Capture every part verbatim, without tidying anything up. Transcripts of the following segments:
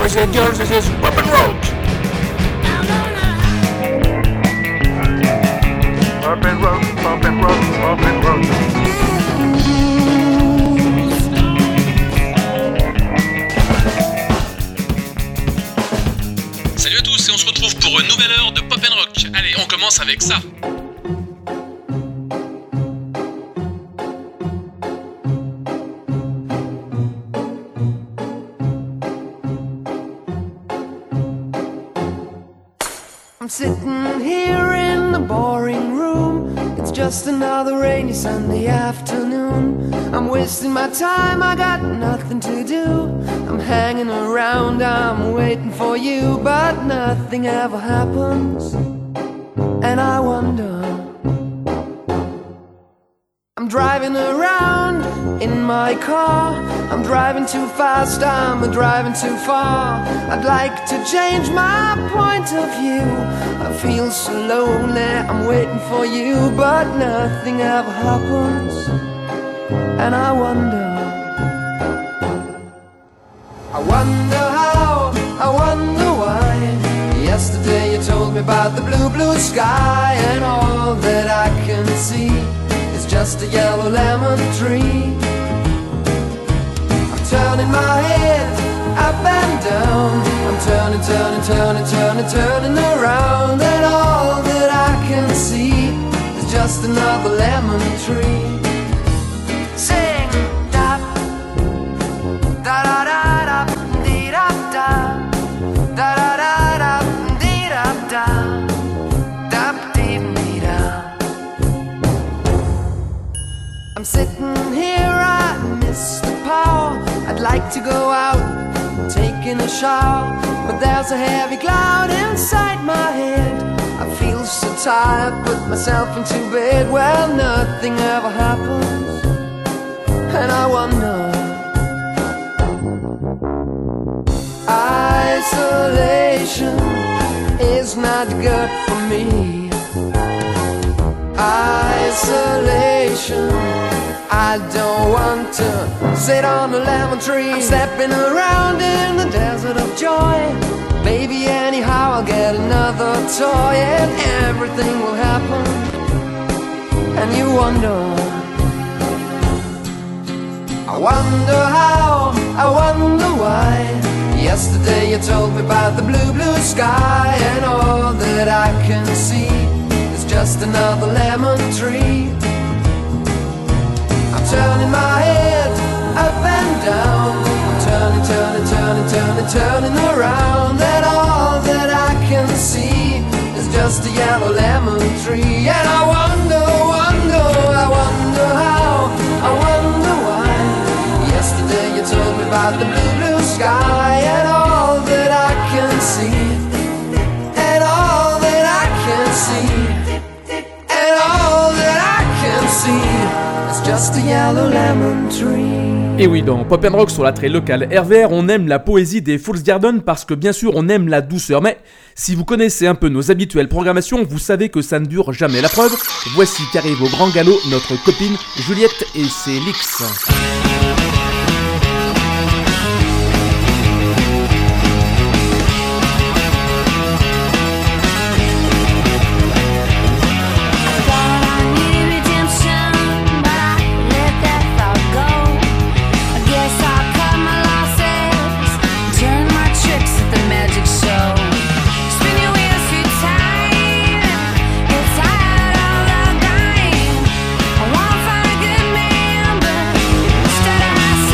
boys and girls, this is Pop and Roach. Pop and Roach, Pop and Roach, Pop and Roach. Salut à tous et on se retrouve pour une nouvelle heure de Pop and Rock. Allez, on commence avec ça. I'm sitting here in the boring room. It's just another rainy Sunday afternoon. I'm wasting my time, I got nothing to do. I'm hanging around, I'm waiting for you, but nothing ever happens. And I wonder, I'm driving around in my car. I'm driving too fast, I'm driving too far. I'd like to change my point of view. I feel so lonely, I'm waiting for you, but nothing ever happens. And I wonder, I wonder how, I wonder why. Yesterday you told me about the blue, blue sky, and all that I can see is just a yellow lemon tree. I'm turning my head up and down. I'm turning, turning, turning, turning, turning around, and all that I can see is just another lemon tree. Sing da da da da da dee da da da da da da dee da da da dee dee da. I'm sitting here, I miss the power. I'd like to go out, taking a shower, but there's a heavy cloud inside my head. I feel so tired, put myself into bed. Well, nothing ever happens, and I wonder, isolation is not good for me. Isolation, I don't want to sit on a lemon tree. I'm stepping around in the desert of joy. Maybe anyhow I'll get another toy, and everything will happen. And you wonder, I wonder how, I wonder why. Yesterday you told me about the blue, blue sky, and all that I can see is just another lemon tree. I'm turning my head up and down. I'm turning, turning, turning, turning, turning around, and all that I can see is just a yellow lemon tree. And I wonder, wonder, I wonder how, I wonder why. Yesterday you told me about the blue, blue sky, and all that I can see, and all that I can see, and all that I can see is just a yellow lemon tree. Et oui, dans Pop and Rock sur l'attrait local R V R, on aime la poésie des Fools Garden parce que bien sûr on aime la douceur, mais si vous connaissez un peu nos habituelles programmations, vous savez que ça ne dure jamais. La preuve, voici qu'arrive au grand galop notre copine Juliette et ses licks. Instead of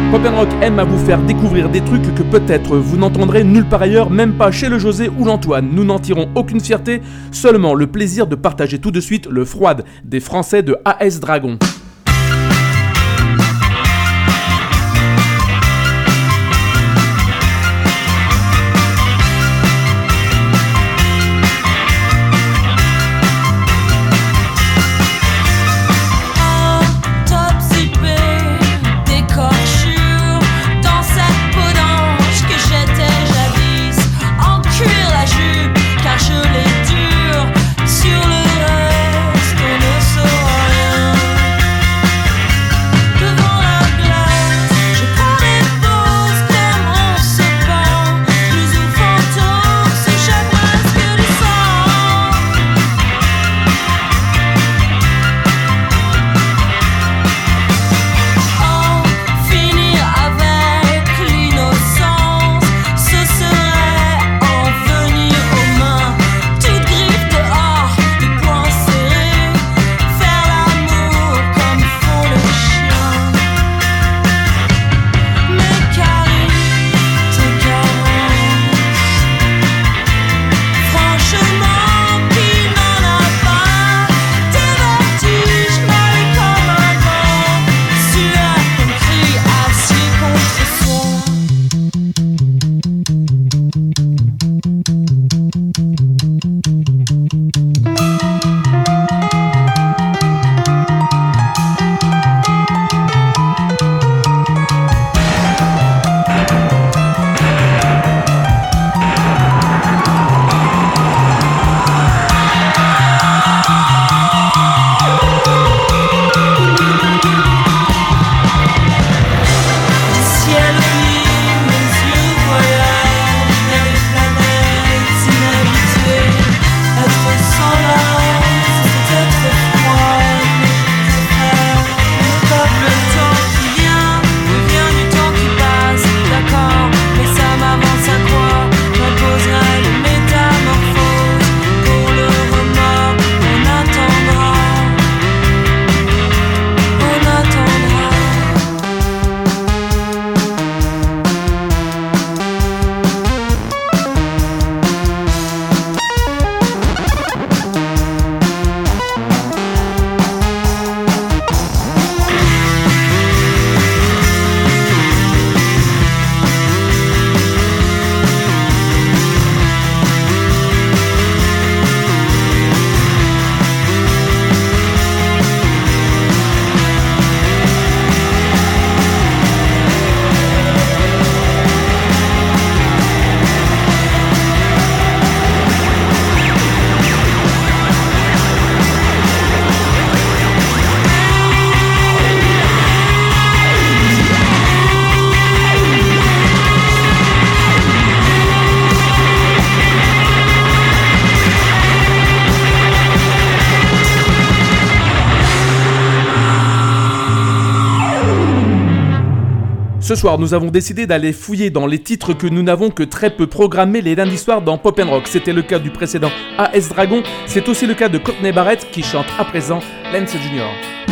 Pop and Rock aime à vous faire découvrir des trucs que peut-être vous n'entendrez nulle part ailleurs, même pas chez le José ou l'Antoine. Nous n'en tirons aucune fierté, seulement le plaisir de partager tout de suite le froid des Français de A S Dragon. Ce soir, nous avons décidé d'aller fouiller dans les titres que nous n'avons que très peu programmés les lundis soirs dans Pop and Rock. C'était le cas du précédent A S Dragon, c'est aussi le cas de Courtney Barrett qui chante à présent Lance Junior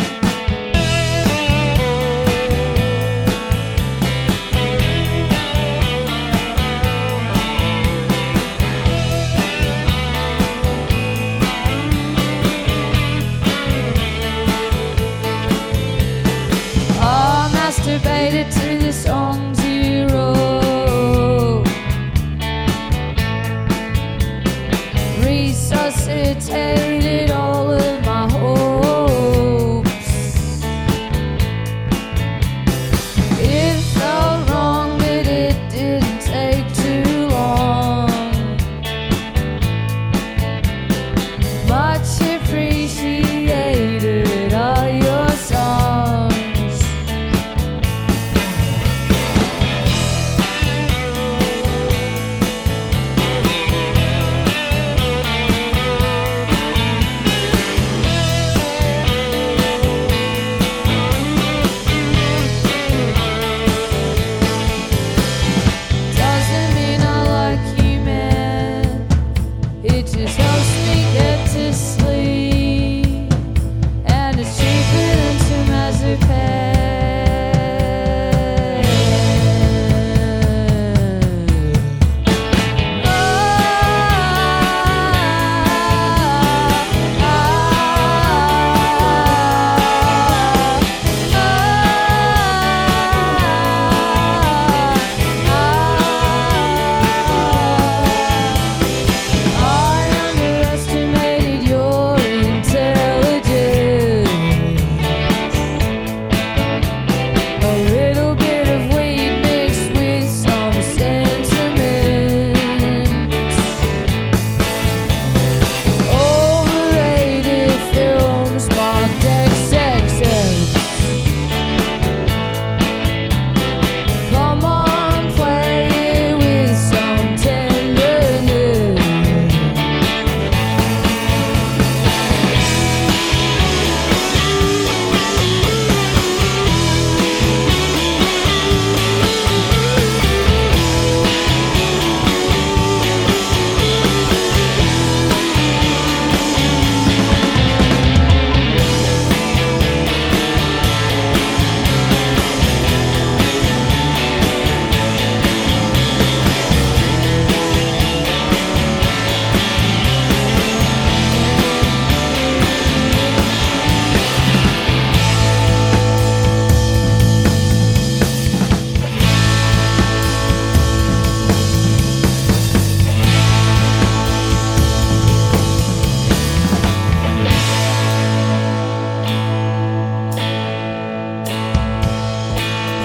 Masturbated to the songs you wrote, resuscitated all of my hopes. It felt wrong, but it didn't take too long. Much appreciated all your songs.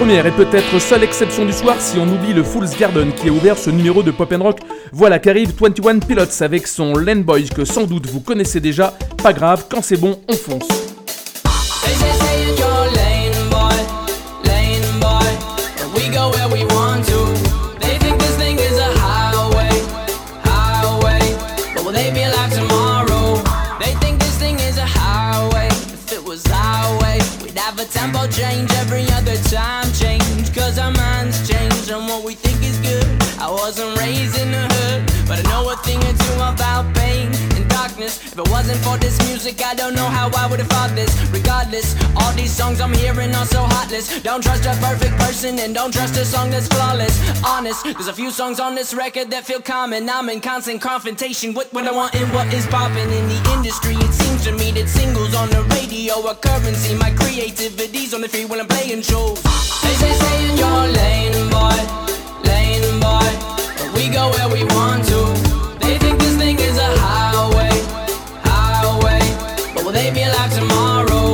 Première et peut-être seule exception du soir si on oublie le Fool's Garden qui a ouvert ce numéro de Pop and Rock. Voilà qu'arrive vingt et un Pilots avec son Land Boys que sans doute vous connaissez déjà. Pas grave, quand c'est bon, on fonce. They say, say in your lane, boy, lane, boy, and we go where we want to. They think this thing is a highway, highway, but will they be alive tomorrow? They think this thing is a highway, if it was highway, we'd have a tempo change every other time change, cause our minds change and what we think is good. I wasn't raised in the hood, but I know a thing or two about pain and darkness. If it wasn't for this music, I don't know how I would have thought this. Regardless, all these songs I'm hearing are so heartless. Don't trust a perfect person and don't trust a song that's flawless. Honest, there's a few songs on this record that feel common. I'm in constant confrontation with what I want and what is popping in the industry. It seems to me that singles on the radio are currency. My creativity's on the free when I'm playing shows. They say stay in your lane, boy, lane, boy, but we go where we want to. They think this thing is a highway, highway, but will they be alive tomorrow?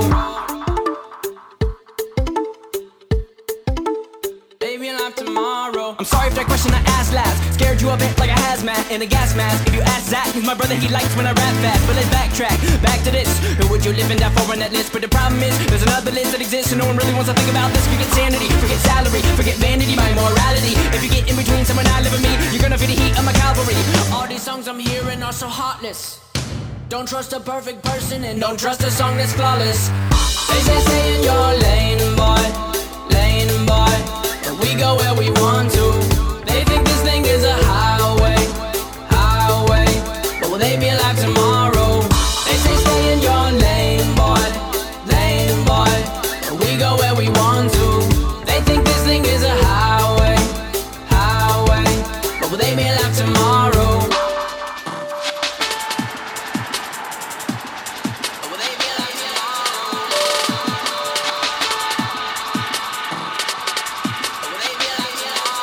They be alive tomorrow. I'm sorry if that question I asked last scared you a bit like a hazmat in a gas mask. If you ask Zach, he's my brother, he likes when I rap fast. But let's backtrack, back to this. Who would you live in that for on that list? But the problem is, there's another list that exists and no one really wants to think about this. Forget sanity, forget salary, forget vanity, my morality. If you get in between someone I live with me, you're gonna feel the heat of my cavalry. All these songs I'm hearing are so heartless. Don't trust a perfect person and don't trust a song that's flawless. They say stay in your lane, boy, lane, boy, and we go where we want to. They think this thing is a highway, highway, but will they be alive tomorrow? They say stay in your lane, boy, lane, boy, and we go where we want to. They think this thing is a highway, highway, but will they be alive tomorrow? Will they be alive tomorrow? Will they be alive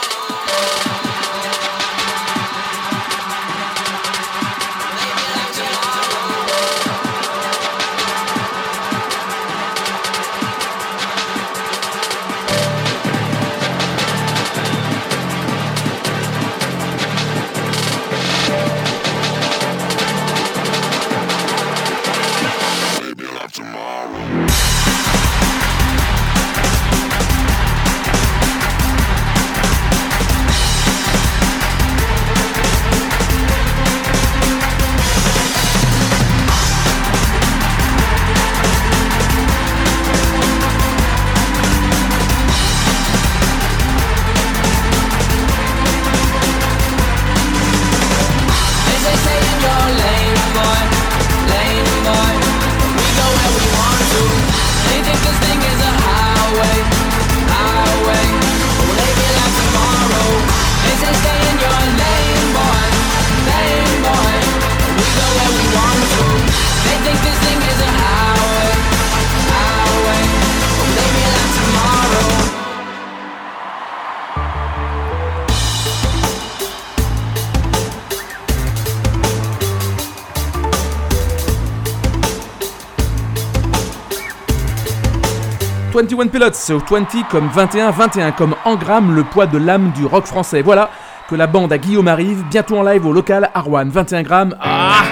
vingt et un Pilots, vingt comme vingt et un, vingt et un comme engramme le poids de l'âme du rock français. Voilà que la bande à Guillaume arrive, bientôt en live au local à Rouen, vingt et un grammes. Ah!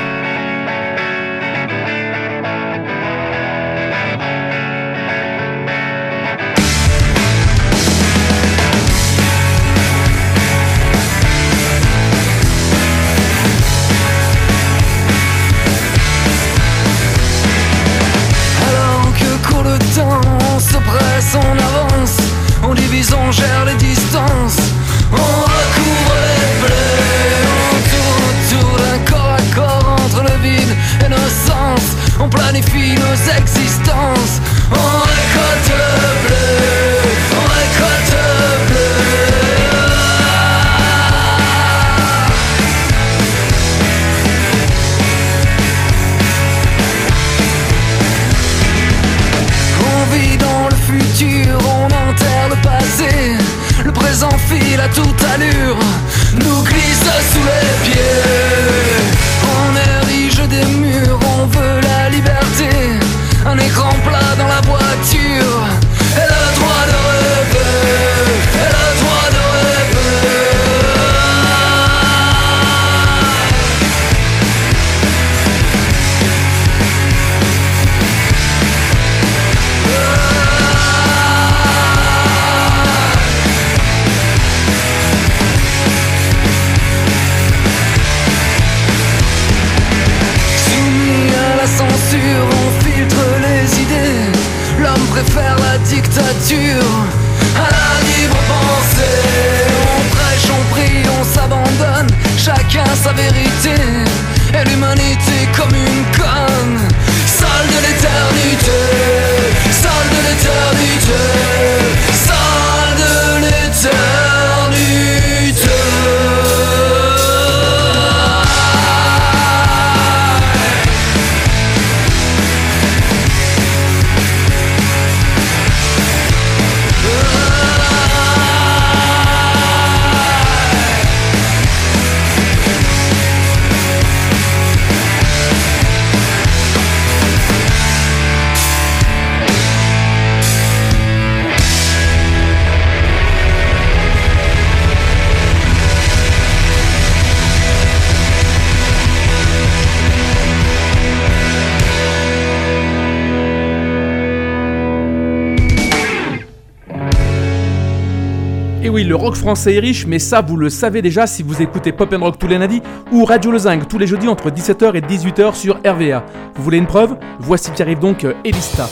On avance, on divise, on gère les distances, on recouvre les plaies, on tourne autour d'un corps à corps entre le vide et nos sens, on planifie nos existences, on récolte le bleu, on récolte le bleu. On vit dans le futur, on enterre le passé. Le présent file à toute allure, nous glisse sous les pieds. On érige des murs, on veut la liberté. Un écran plat dans la voiture et le droit de rêver. Et oui, le rock français est riche, mais ça vous le savez déjà si vous écoutez Pop and Rock tous les lundis ou Radio Le Zinc tous les jeudis entre dix-sept heures et dix-huit heures sur R V A. Vous voulez une preuve? Voici qui arrive donc euh, Elista.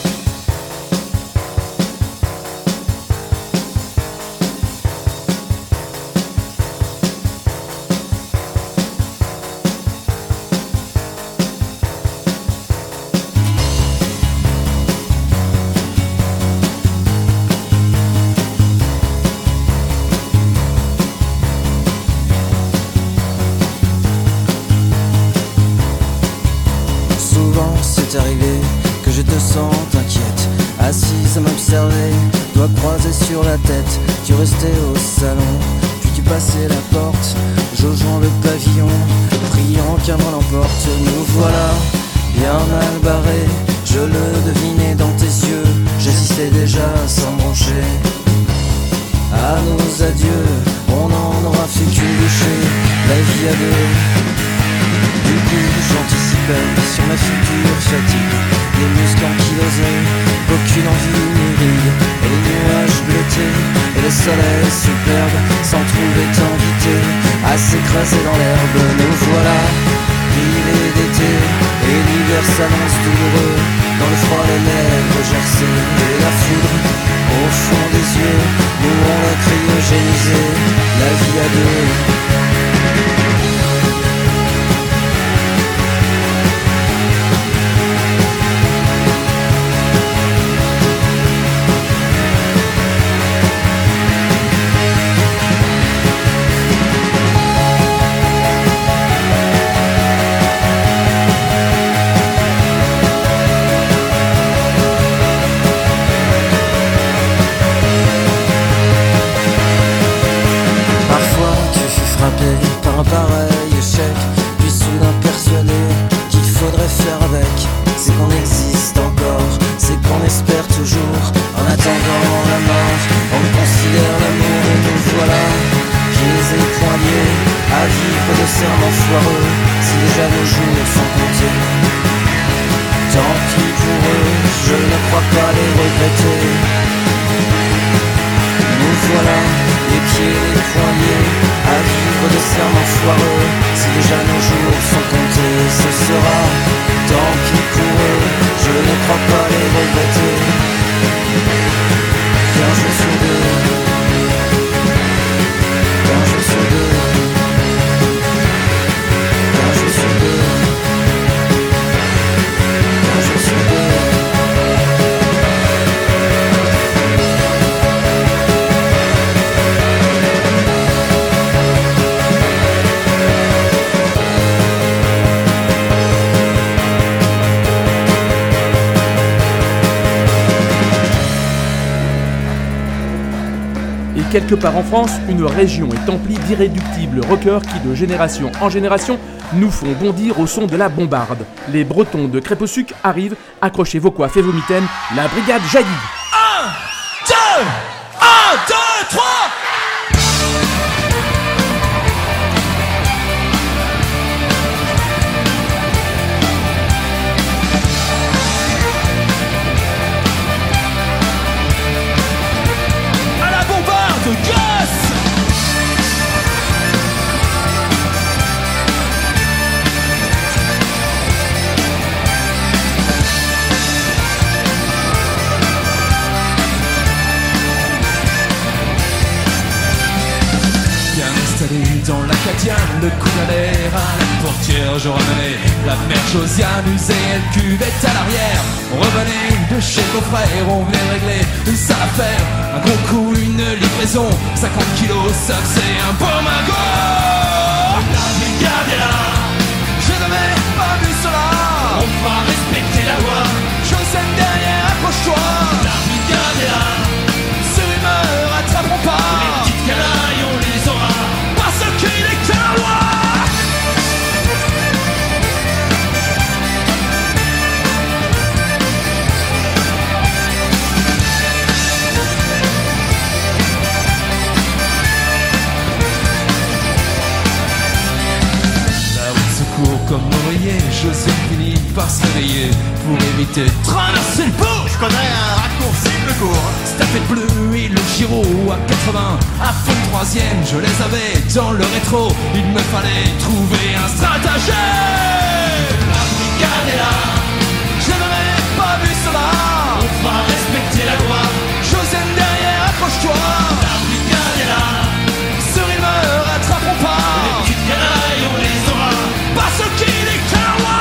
C'est arrivé que je te sens inquiète, assise à m'observer, doigts croisés sur la tête. Tu restais au salon, puis tu passais la porte, jaugeant le pavillon, priant qu'un vent l'emporte. Nous voilà, bien mal barrés, je le devinais dans tes yeux, j'assistais déjà sans broncher à nos adieux. On n'en aura fait qu'une bouchée, la vie à deux. Du coup j'anticipais sur ma future fatigue, les muscles ankylosés, aucune envie ni ride, et les nuages bleutés, et le soleil superbe sans trouver t'inviter à s'écraser dans l'herbe. Nous voilà, rivés d'été, et l'hiver s'annonce douloureux, dans le froid les lèvres gercées, et la foudre au fond des yeux, nous on l'a cryogénisé, la vie à deux. Par un pareil échec, puis soudain persuadé qu'il faudrait faire avec. C'est qu'on existe encore, c'est qu'on espère toujours. En attendant la mort, on considère l'amour. Et nous voilà, pieds et poings liés, à vivre de serments foireux, si déjà nos jours sont comptés. Tant pis pour eux, je ne crois pas les regretter. Nous voilà, les pieds et les poings liés, à vivre de serments foireux, si déjà nos jours sont comptés. Ce sera tant pis pour eux, je ne crois pas les regretter. Qu'un jour sur deux, qu'un jour sur deux, qu'un jour sur deux, qu'un jour sur deux. Quelque part en France, une région est emplie d'irréductibles rockers qui, de génération en génération, nous font bondir au son de la bombarde. Les Bretons de Crêpe au sucre arrivent, accrochez vos coiffes et vos mitaines, la brigade jaillit. un, deux, un, deux, trois. Dans l'Acadienne, le coup à l'air à la portière, je revenais. La mère Josiane usait, elle cuvait à l'arrière. On revenait de chez nos frères, on venait régler une sale affaire. Un gros coup, une livraison, cinquante kilos, ça c'est un beau magot. La brigade est là, je n'avais pas vu cela. On fera respecter la loi, Joseph derrière, accroche-toi. La brigade est là, ces rumeurs attraperont pas. Les petites canailles, on les aura. Qu'il est qu'à la loi. La route se court comme l'oreiller, Joseph finit par se réveiller pour éviter de traverser le pont. Je connais un raccourci plus court. fait bleu et le Giro à quatre-vingts. À fond de troisième, je les avais dans le rétro. Il me fallait trouver un stratagème. La brigade est là, je n'avais pas vu cela. On va respecter la loi. Josiane derrière, accroche-toi. La brigade est là, ce rythme rattraperont pas. Les petites canailles, on les aura. Pas ceux qui dictent la loi.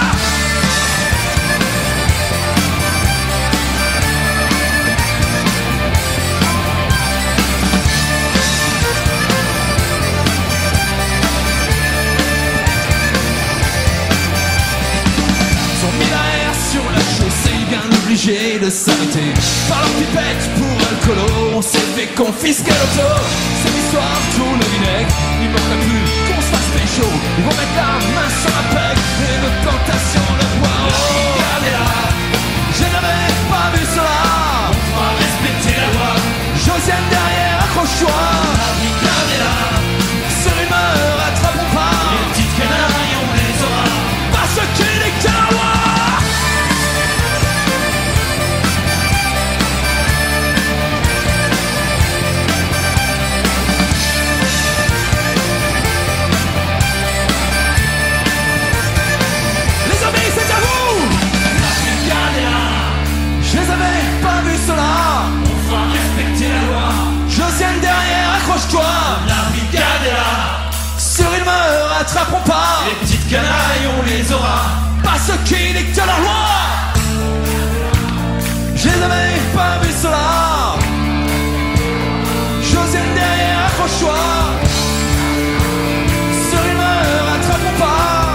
Obligé de s'arrêter par leur pipette pour alcoolo. On s'est fait confisquer l'auto. Cette histoire tourne au vinaigre. Il manquerait plus qu'on se fasse pécho. Ils vont mettre la main sur la peg et notre plantation le bois. Regardez là, je n'avais pas vu cela. On va respecter la loi. Josiane derrière, accroche-toi. Regardez là, ce rumeur rattraperont pas. Les petites canailles, on les aura. Pas ceux qui dictent la loi. Accroche-toi, la brigade est là. Sur ils me rattraperont pas. Les petites canailles, on les aura. Pas ceux qui dictent leur loi. Je les avais pas vu cela. Josiane derrière, accroche-toi. Sur ils me rattraperont pas.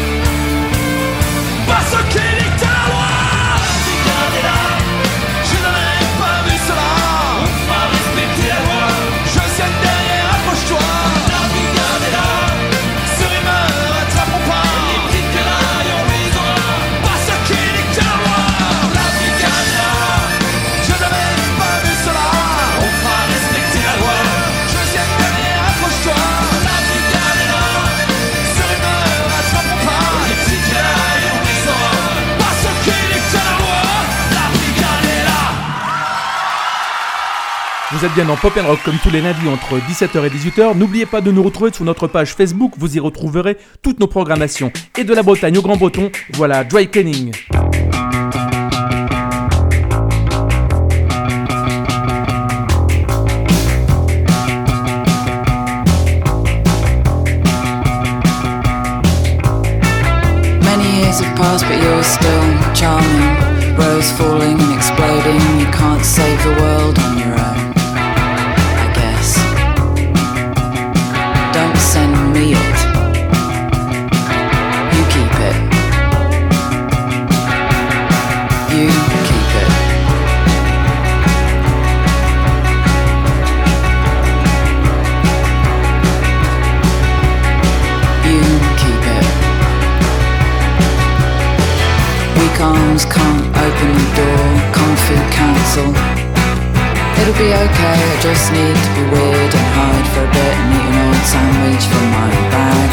Pas ceux qui dictent leur loi. La brigade est là. Je n'avais pas vu cela. On va respecter la loi. Josiane derrière, accroche-toi. La brigade est là. Ce rumeur rattraperont pas. Les petites canailles, on les aura. Pas ceux qui dictent la loi. La brigade est là. Je n'avais pas vu cela. On va respecter la loi. Josiane derrière, accroche-toi. La brigade est là. Ce rumeur rattraperont pas. Les petites canailles, on les aura. Pas ceux qui dictent la loi. La brigade est là. Vous êtes bien dans Pop and Rock comme tous les lundis entre dix-sept heures et dix-huit heures. N'oubliez pas de nous retrouver sur notre page Facebook, vous y retrouverez toutes nos programmations. Et de la Bretagne au Grand Breton, voilà Dry Cleaning. Many years have passed but you're still charming. Rose falling and exploding. You can't save the world on your own, I guess. Don't send me it. You keep it. You keep it. You keep it. Weak arms can't open the door. Kung Fu Council. It'll be okay, I just need to be weird and hide for a bit and eat an old sandwich from my bag.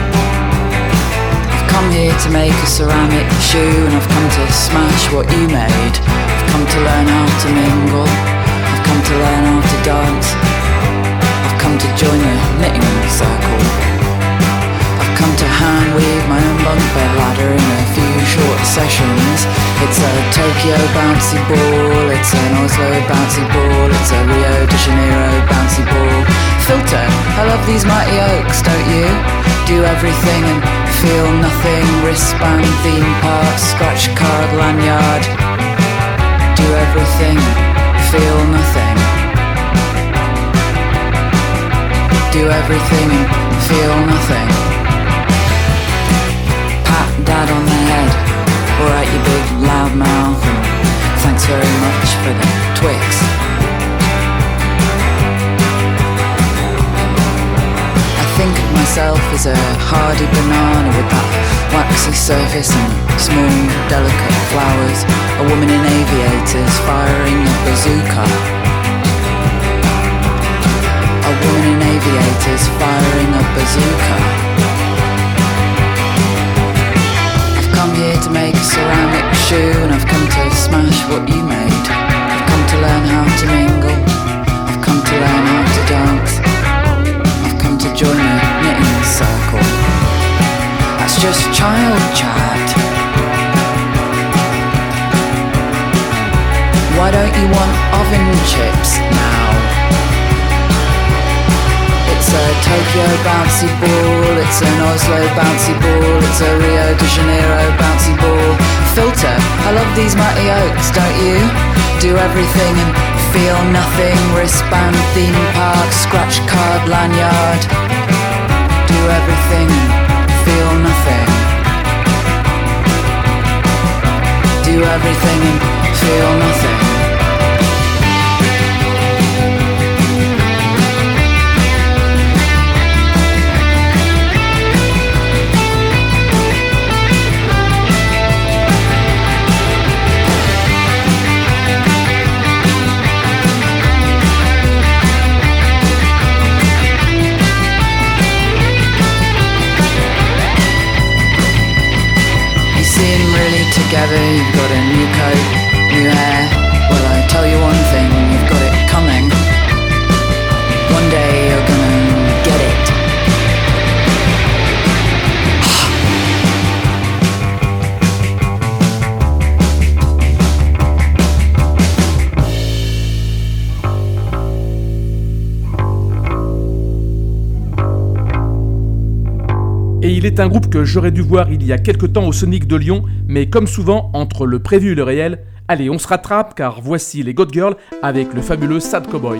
I've come here to make a ceramic shoe and I've come to smash what you made. I've come to learn how to mingle. I've come to learn how to dance. I've come to join the knitting circle. I've come to hand weave my own bunk bed ladder in a few short sessions. It's a Tokyo bouncy ball, it's an Oslo bouncy ball, it's a Rio de Janeiro bouncy ball. Filter, I love these mighty oaks, don't you? Do everything and feel nothing. Wristband, theme park, scratch card, lanyard. Do everything, feel nothing. Do everything and feel nothing. Pat dad on the head. Alright, you big loud mouth, and thanks very much for the Twix. I think of myself as a hardy banana with that waxy surface and small, delicate flowers. A woman in aviators firing a bazooka. A woman in aviators firing a bazooka. I've come here to make a ceramic shoe and I've come to smash what you made. I've come to learn how to mingle. I've come to learn how to dance. I've come to join a knitting circle. That's just child chat. Why don't you want oven chips now? It's a Tokyo bouncy ball, it's an Oslo bouncy ball, it's a Rio de Janeiro bouncy ball. Filter, I love these mighty oaks, don't you? Do everything and feel nothing. Wristband, theme park, scratch card, lanyard. Do everything and feel nothing. Do everything and feel nothing. Together, you've got a new coat, new hair. Well, I tell you one thing, you've got it coming. One day you're gonna get it. Et il est un groupe que j'aurais dû voir il y a quelque temps au Sonic de Lyon, mais comme souvent, entre le prévu et le réel, allez, on se rattrape car voici les God Girls avec le fabuleux Sad Cowboy.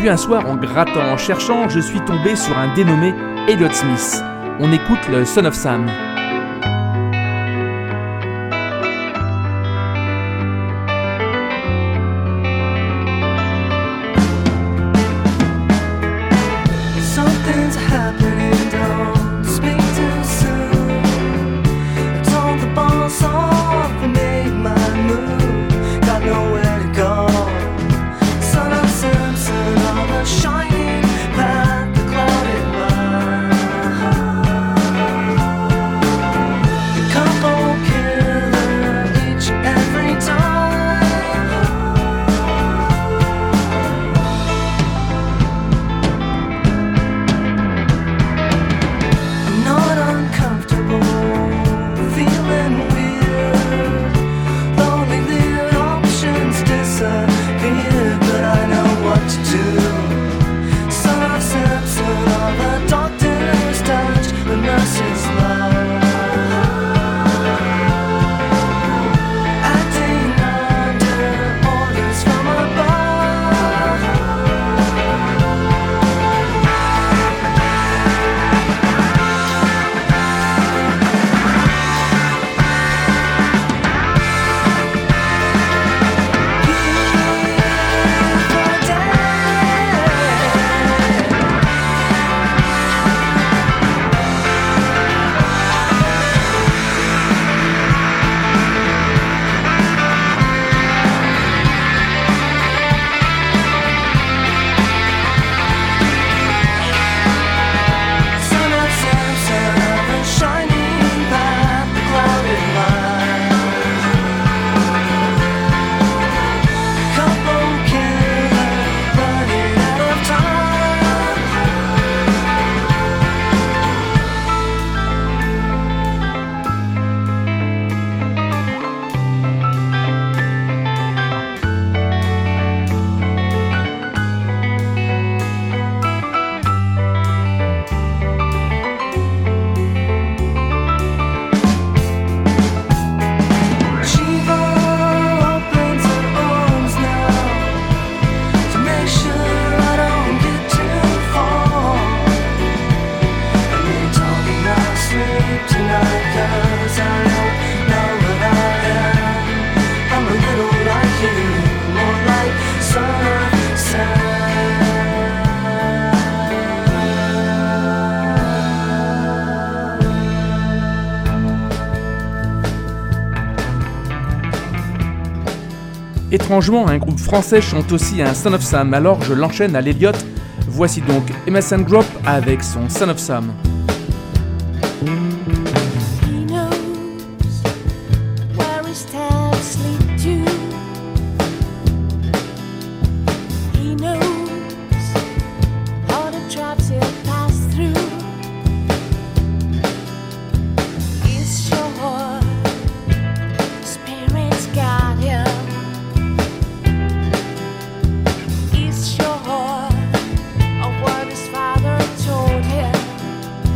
puis un soir, en grattant, en cherchant, je suis tombé sur un dénommé Elliott Smith. On écoute le Son of Sam. Something's happening, don't speak too soon. I told the boss off and made my move. Got nowhere to go. Son of Samson on a shining path, the clouded mind. The couple killer each and every time. I'm not uncomfortable, feeling weird. Lonely the options disappear, but I know what to do. Son of Samson, of a doctor's touch, the nurse's love. Acting under orders from above. Son of Samson, of a shining path, the clouded mind. Couple killer, running out of time. Shiva opens her arms now to make sure I don't get too far. And they told me not to sleep tonight, 'cause I don't know what I am. I'm a little like you, more like Son of Sam. Étrangement, un groupe français chante aussi un Son of Sam, alors je l'enchaîne à l'Elliott. Voici donc Emerson Drop avec son Son of Sam. He knows where his steps lead to. He knows all the traps he'll pass through. He's sure the spirits got him. He's sure of what his father told him.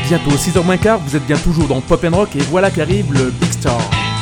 bientôt six heures moins quart, vous êtes bien toujours dans Pop and Rock et voilà qu'arrive le Big Star.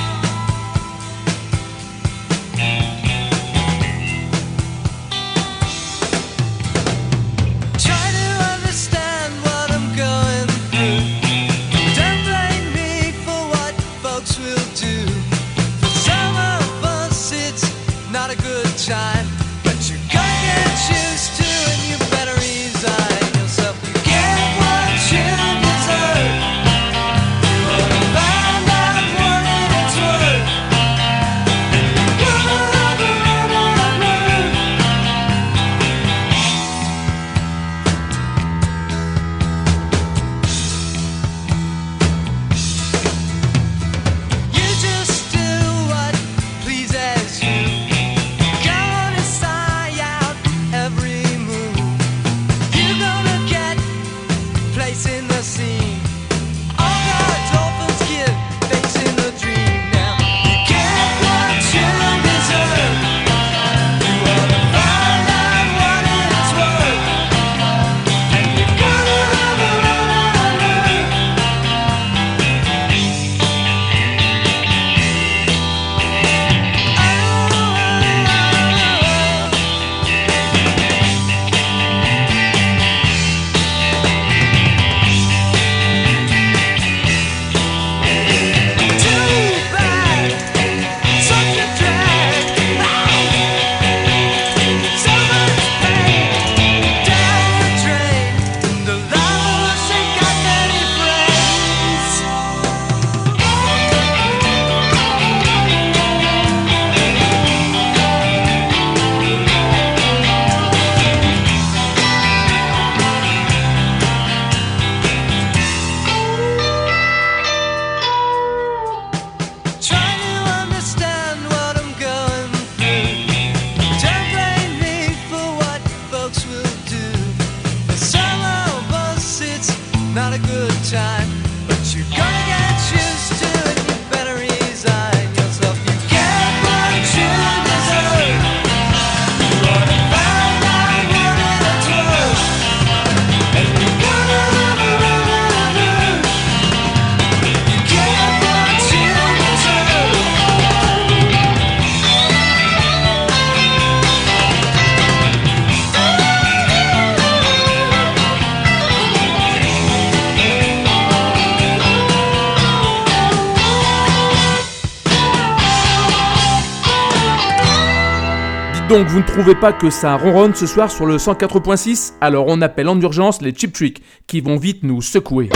Donc vous ne trouvez pas que ça ronronne ce soir sur le cent quatre point six? Alors on appelle en urgence les Cheap Trick qui vont vite nous secouer.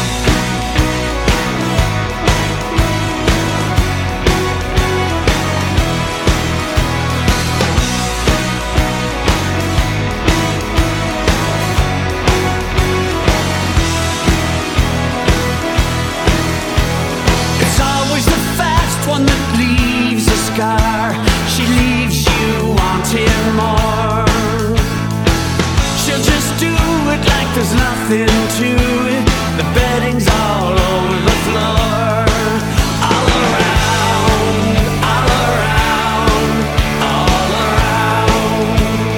It's always the fast one that leaves a scar. She leaves you wanting more. She'll just do it like there's nothing to it. The bedding's all over the floor. All around, all around, all around.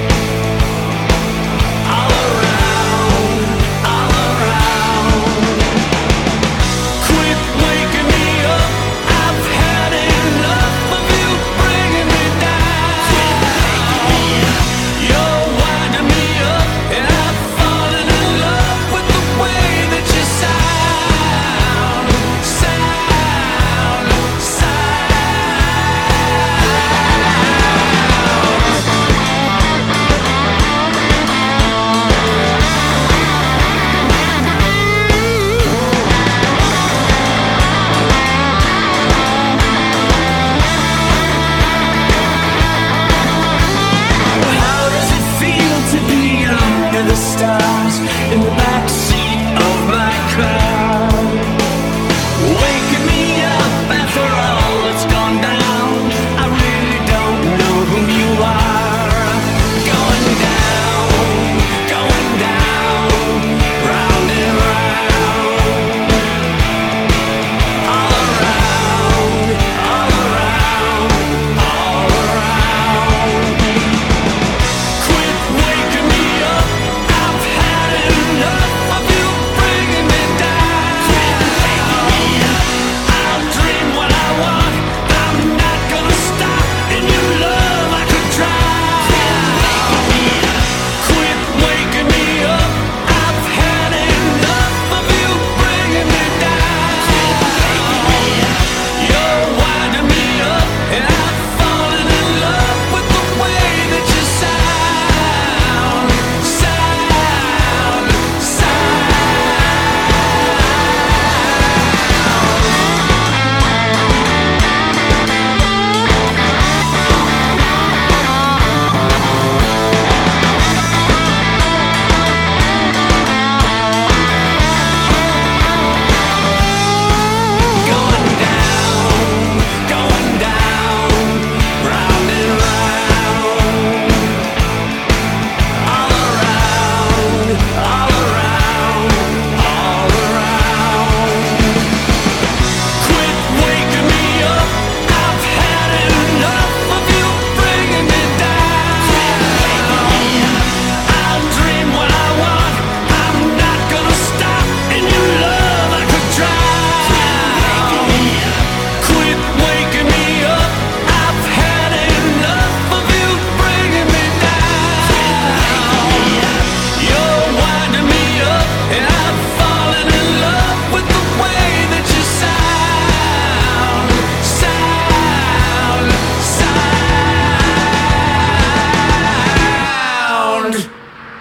All around, all around. Quit waking me up. I've had enough of you bringing me down. You're winding me up, and I've fallen in love with the way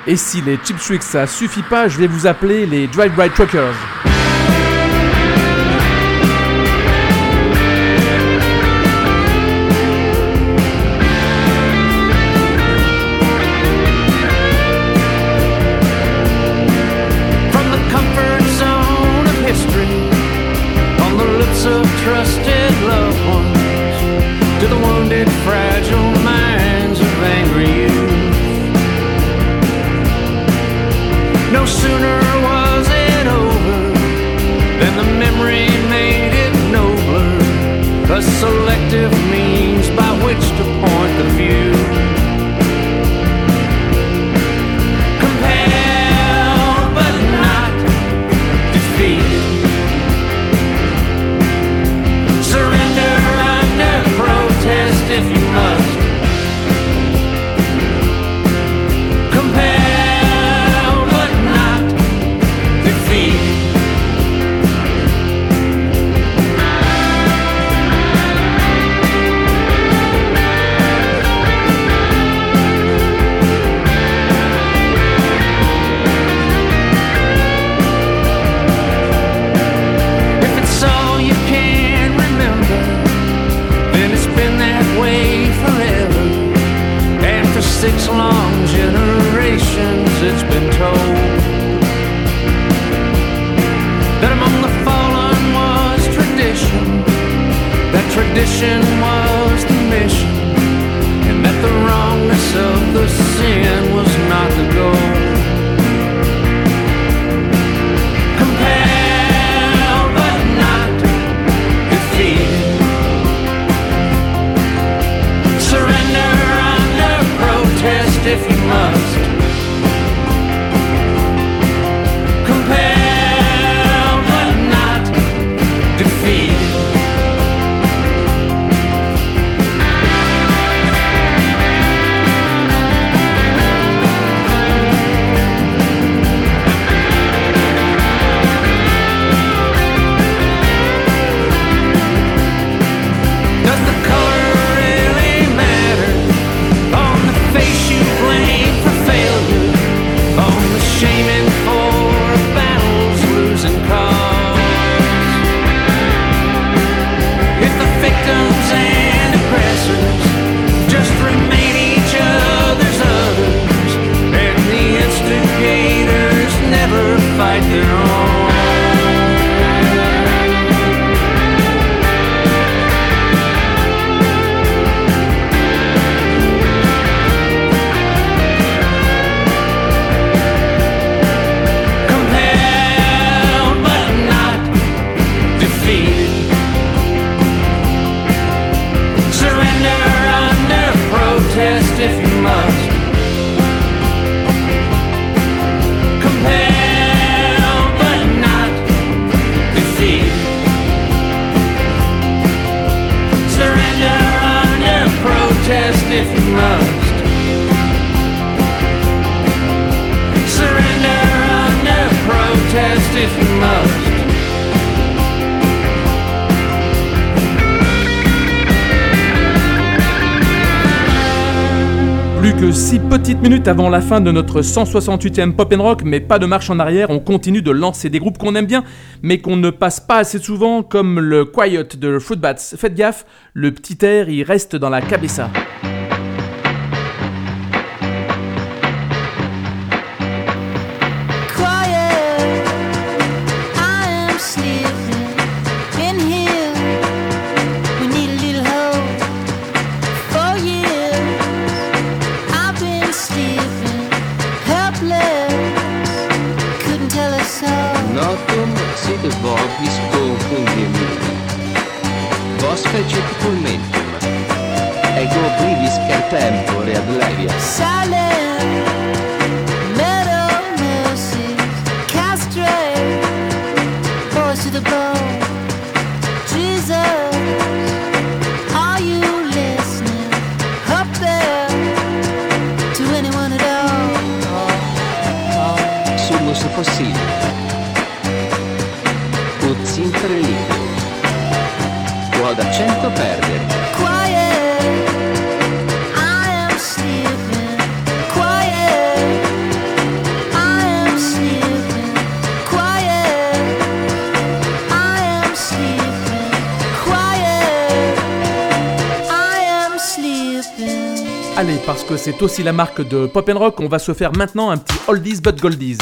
Et si les Cheap Tricks ça suffit pas, je vais vous appeler les Drive-By Truckers. Of trusted loved ones to the wounded, fragile minds of angry youth. No sooner was it over than the memory made it nobler, a selective means by which to point the view. Compelled but not defeated. Surrender under protest if you must. Compelled but not defeated. If it's all you can remember, then it's been that way forever. After six long generations, it's been told that among the fallen was tradition, that tradition was the mission, and that the wrongness of the sin was not the goal. Compelled but not defeated. Surrender under protest if you must. Compelled but not defeated. Does the color really matter? On the face you blame for failure, on the shaming for a battle's losing cause. If the victims and aggressors just remain each other's others, and the instigators never fight their own. Compelled but not defeated. Surrender under protest if you must. Compelled but not defeated. Surrender under protest if you must. Surrender under protest if you must. Plus que six petites minutes avant la fin de notre cent soixante-huitième Pop and Rock, mais pas de marche en arrière, on continue de lancer des groupes qu'on aime bien, mais qu'on ne passe pas assez souvent, comme le Quiet de Fruit Bats. Faites gaffe, le petit air, il reste dans la cabeza. Quiet, I am sleeping in here. We need a little hope. For years, I've been sleeping, helpless. Couldn't tell us all. Notum siete vobis docum gemini. Vos fecit culmentum. Ego oblivis per tempore ad levia. Silent, meadow mercies, castrate, boys to the bone. Jesus, are you listening up there to anyone at all? Sumus fossili. Ut sempre libero. Quod accento perdere. Quiet, I am sleeping. Quiet, parce que c'est aussi la marque de Pop and Rock, on va se faire maintenant un petit oldies but goldies.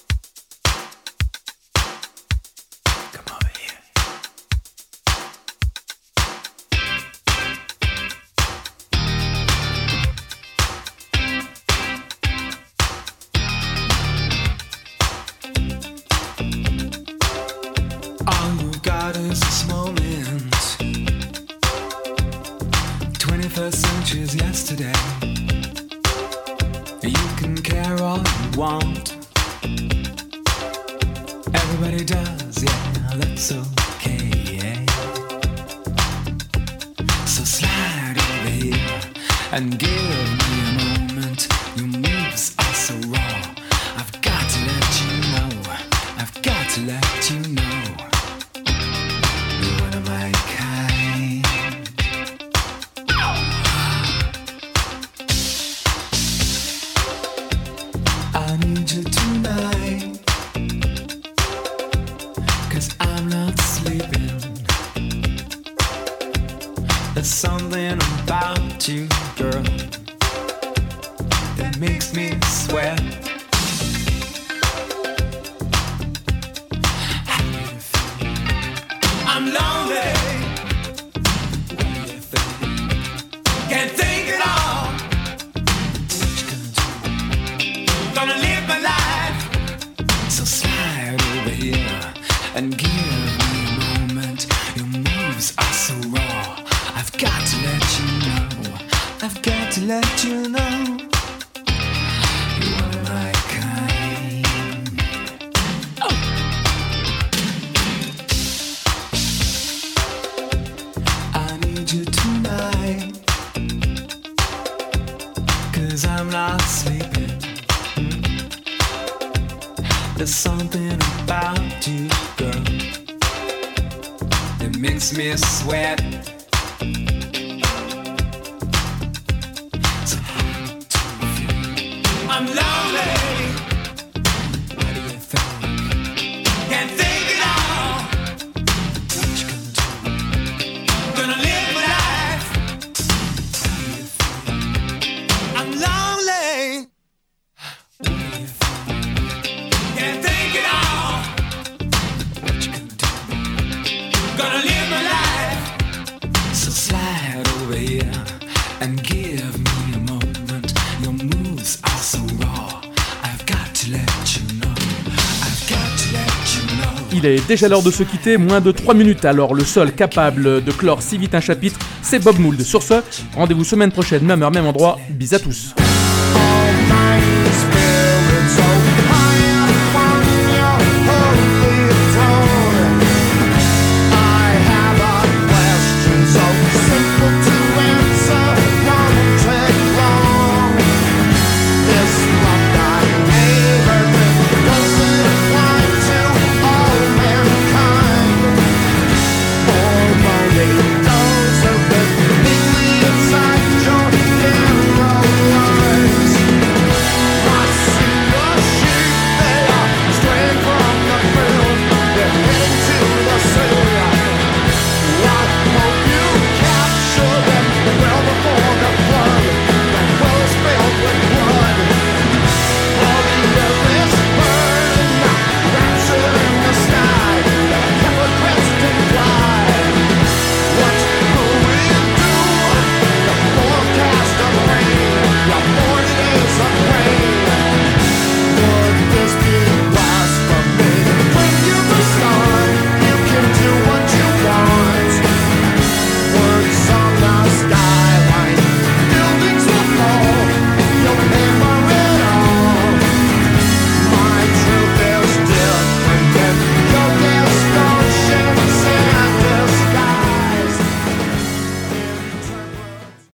There's something about you, girl, that makes me sweat. So hard to feel. I'm lonely. What do you think? Can't think it all. What you gonna do? Gonna live my life. How do you feel? I'm lonely. What do you think? Can't think it all. What you gonna do? Gonna live my life. So slide over here and give me a moment. Your moves are so raw. I've got to let you know. I've got to let you know. Il est déjà l'heure de se quitter, moins de trois minutes, alors le seul capable de clore si vite un chapitre, c'est Bob Mould. Sur ce, rendez-vous semaine prochaine, même heure, même endroit, bis à tous.